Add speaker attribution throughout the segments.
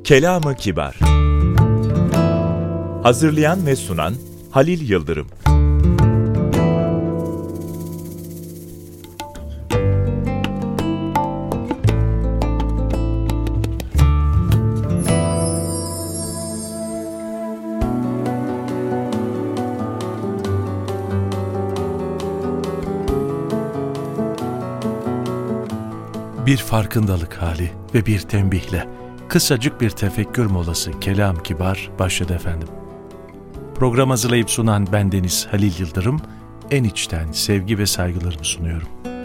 Speaker 1: Kelam-ı Kibar. Hazırlayan ve sunan Halil Yıldırım.
Speaker 2: Bir farkındalık hali ve bir tembihle kısacık bir tefekkür molası Kelam-ı Kibar başladı efendim. Program hazırlayıp sunan bendeniz Halil Yıldırım, en içten sevgi ve saygılarımı sunuyorum.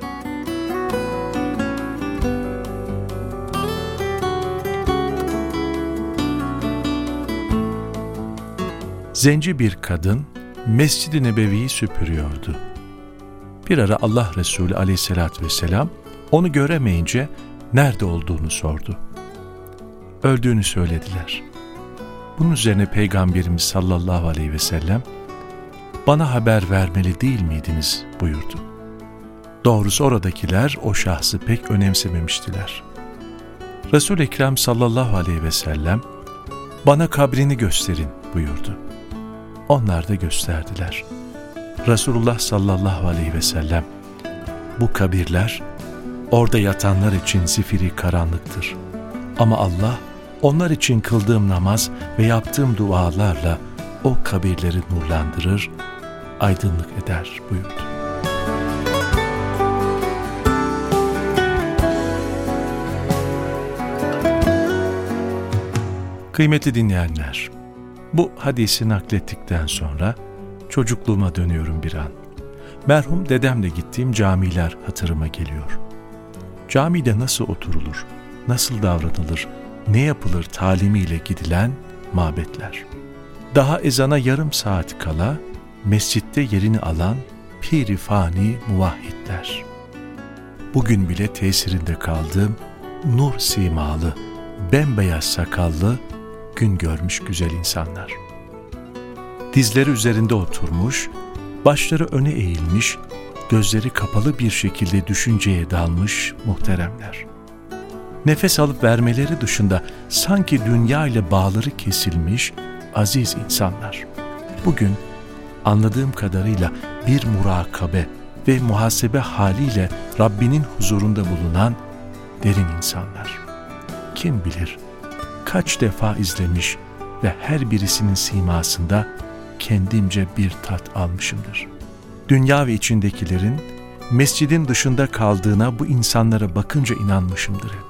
Speaker 2: Zenci bir kadın Mescid-i Nebevi'yi süpürüyordu. Bir ara Allah Resulü aleyhissalatü vesselam onu göremeyince nerede olduğunu sordu. Öldüğünü söylediler. Bunun üzerine Peygamberimiz sallallahu aleyhi ve sellem, "Bana haber vermeli değil miydiniz?" buyurdu. Doğrusu oradakiler o şahsı pek önemsememiştiler. Resul-i Ekrem sallallahu aleyhi ve sellem, "Bana kabrini gösterin." buyurdu. Onlar da gösterdiler. Resulullah sallallahu aleyhi ve sellem, "Bu kabirler orada yatanlar için zifiri karanlıktır. Ama Allah, onlar için kıldığım namaz ve yaptığım dualarla o kabirleri nurlandırır, aydınlık eder." buyurdu. Kıymetli dinleyenler, bu hadisi naklettikten sonra çocukluğuma dönüyorum bir an. Merhum dedemle gittiğim camiler hatırıma geliyor. Camide nasıl oturulur, nasıl davranılır, ne yapılır talimiyle gidilen mabetler. Daha ezana yarım saat kala mescitte yerini alan pir-i fani muvahhidler. Bugün bile tesirinde kaldığım nur simalı, bembeyaz sakallı, gün görmüş güzel insanlar. Dizleri üzerinde oturmuş, başları öne eğilmiş, gözleri kapalı bir şekilde düşünceye dalmış muhteremler. Nefes alıp vermeleri dışında sanki dünya ile bağları kesilmiş aziz insanlar. Bugün anladığım kadarıyla bir murakabe ve muhasebe haliyle Rabbinin huzurunda bulunan derin insanlar. Kim bilir kaç defa izlemiş ve her birisinin simasında kendimce bir tat almışımdır. Dünya ve içindekilerin mescidin dışında kaldığına bu insanlara bakınca inanmışımdır hep.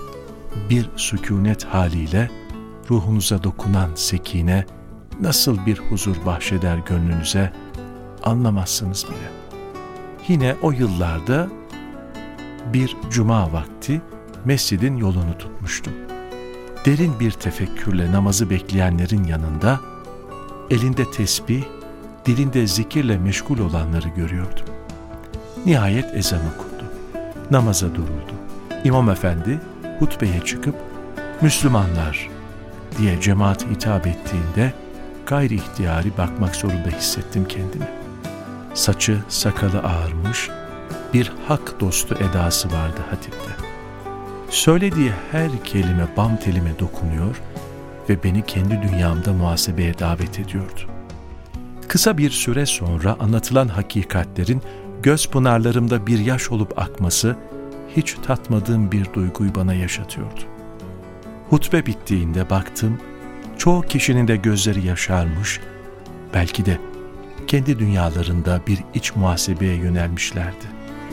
Speaker 2: Bir sükûnet haliyle ruhunuza dokunan sekine nasıl bir huzur bahşeder gönlünüze anlamazsınız bile. Yine o yıllarda bir cuma vakti mescidin yolunu tutmuştum. Derin bir tefekkürle namazı bekleyenlerin yanında elinde tesbih, dilinde zikirle meşgul olanları görüyordum. Nihayet ezan okundu. Namaza duruldu. İmam efendi hutbeye çıkıp "Müslümanlar" diye cemaate hitap ettiğinde gayri ihtiyari bakmak zorunda hissettim kendimi. Saçı, sakalı ağarmış, bir hak dostu edası vardı hatipte. Söylediği her kelime bam telime dokunuyor ve beni kendi dünyamda muhasebeye davet ediyordu. Kısa bir süre sonra anlatılan hakikatlerin göz pınarlarımda bir yaş olup akması hiç tatmadığım bir duyguyu bana yaşatıyordu. Hutbe bittiğinde baktım, çoğu kişinin de gözleri yaşarmış, belki de kendi dünyalarında bir iç muhasebeye yönelmişlerdi.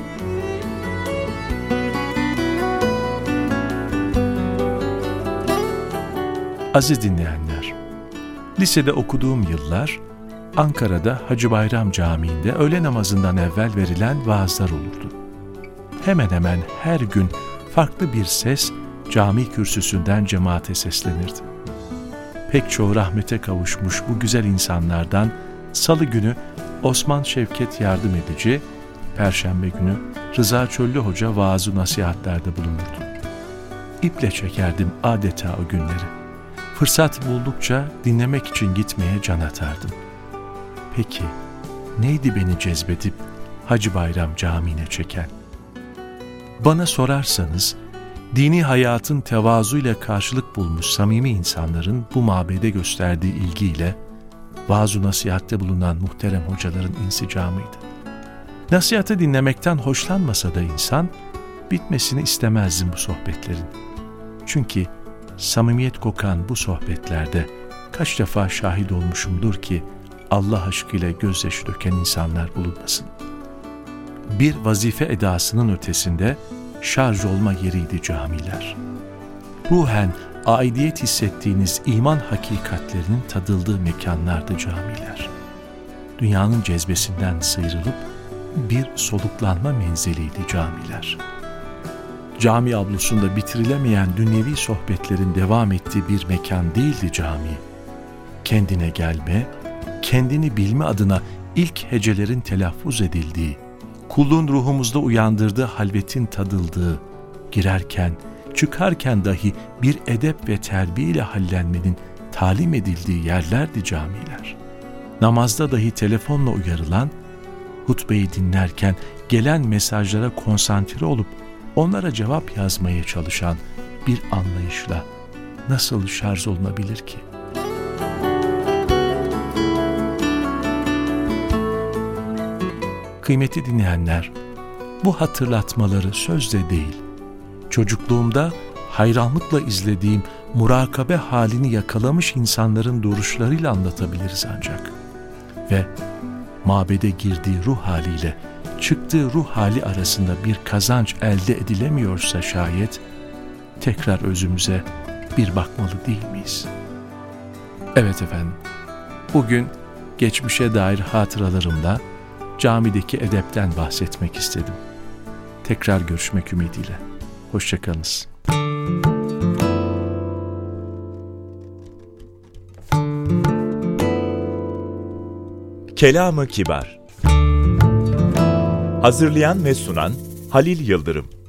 Speaker 2: Aziz dinleyenler, lisede okuduğum yıllar Ankara'da Hacı Bayram Camii'nde öğle namazından evvel verilen vaazlar olurdu. Hemen hemen her gün farklı bir ses cami kürsüsünden cemaate seslenirdi. Pek çoğu rahmete kavuşmuş bu güzel insanlardan Salı günü Osman Şevket Yardım Edici, Perşembe günü Rıza Çöllü Hoca vaaz-ı nasihatlerde bulunurdu. İple çekerdim adeta o günleri. Fırsat buldukça dinlemek için gitmeye can atardım. Peki neydi beni cezbedip Hacı Bayram Camii'ne çeken? Bana sorarsanız Dini hayatın tevazuyla karşılık bulmuş samimi insanların bu mabede gösterdiği ilgiyle vaaz-ı nasihatte bulunan muhterem hocaların insicamıydı. Nasihatı dinlemekten hoşlanmasa da insan, bitmesini istemezdim bu sohbetlerin. Çünkü samimiyet kokan bu sohbetlerde kaç defa şahit olmuşumdur ki Allah aşkıyla gözyaşı döken insanlar bulunmasın. Bir vazife edasının ötesinde şarj olma yeriydi camiler. Ruhen aidiyet hissettiğiniz iman hakikatlerinin tadıldığı mekanlardı camiler. Dünyanın cezbesinden sıyrılıp bir soluklanma menziliydi camiler. Cami avlusunda bitirilemeyen dünyevi sohbetlerin devam ettiği bir mekan değildi cami. Kendine gelme, kendini bilme adına ilk hecelerin telaffuz edildiği, kulluğun ruhumuzda uyandırdığı halvetin tadıldığı, girerken, çıkarken dahi bir edep ve terbiye ile hallenmenin talim edildiği yerlerdi camiler. Namazda dahi telefonla uyarılan, hutbeyi dinlerken gelen mesajlara konsantre olup onlara cevap yazmaya çalışan bir anlayışla nasıl şarj olunabilir ki? Kıymetli dinleyenler, bu hatırlatmaları sözle değil, çocukluğumda hayranlıkla izlediğim murakabe halini yakalamış insanların duruşlarıyla anlatabiliriz ancak. Ve mabede girdiği ruh haliyle çıktığı ruh hali arasında bir kazanç elde edilemiyorsa şayet, tekrar özümüze bir bakmalı değil miyiz? Evet efendim, bugün geçmişe dair hatıralarımla camideki edepten bahsetmek istedim. Tekrar görüşmek ümidiyle. Hoşça kalınız.
Speaker 1: Kelam-ı Kibar. Hazırlayan ve sunan Halil Yıldırım.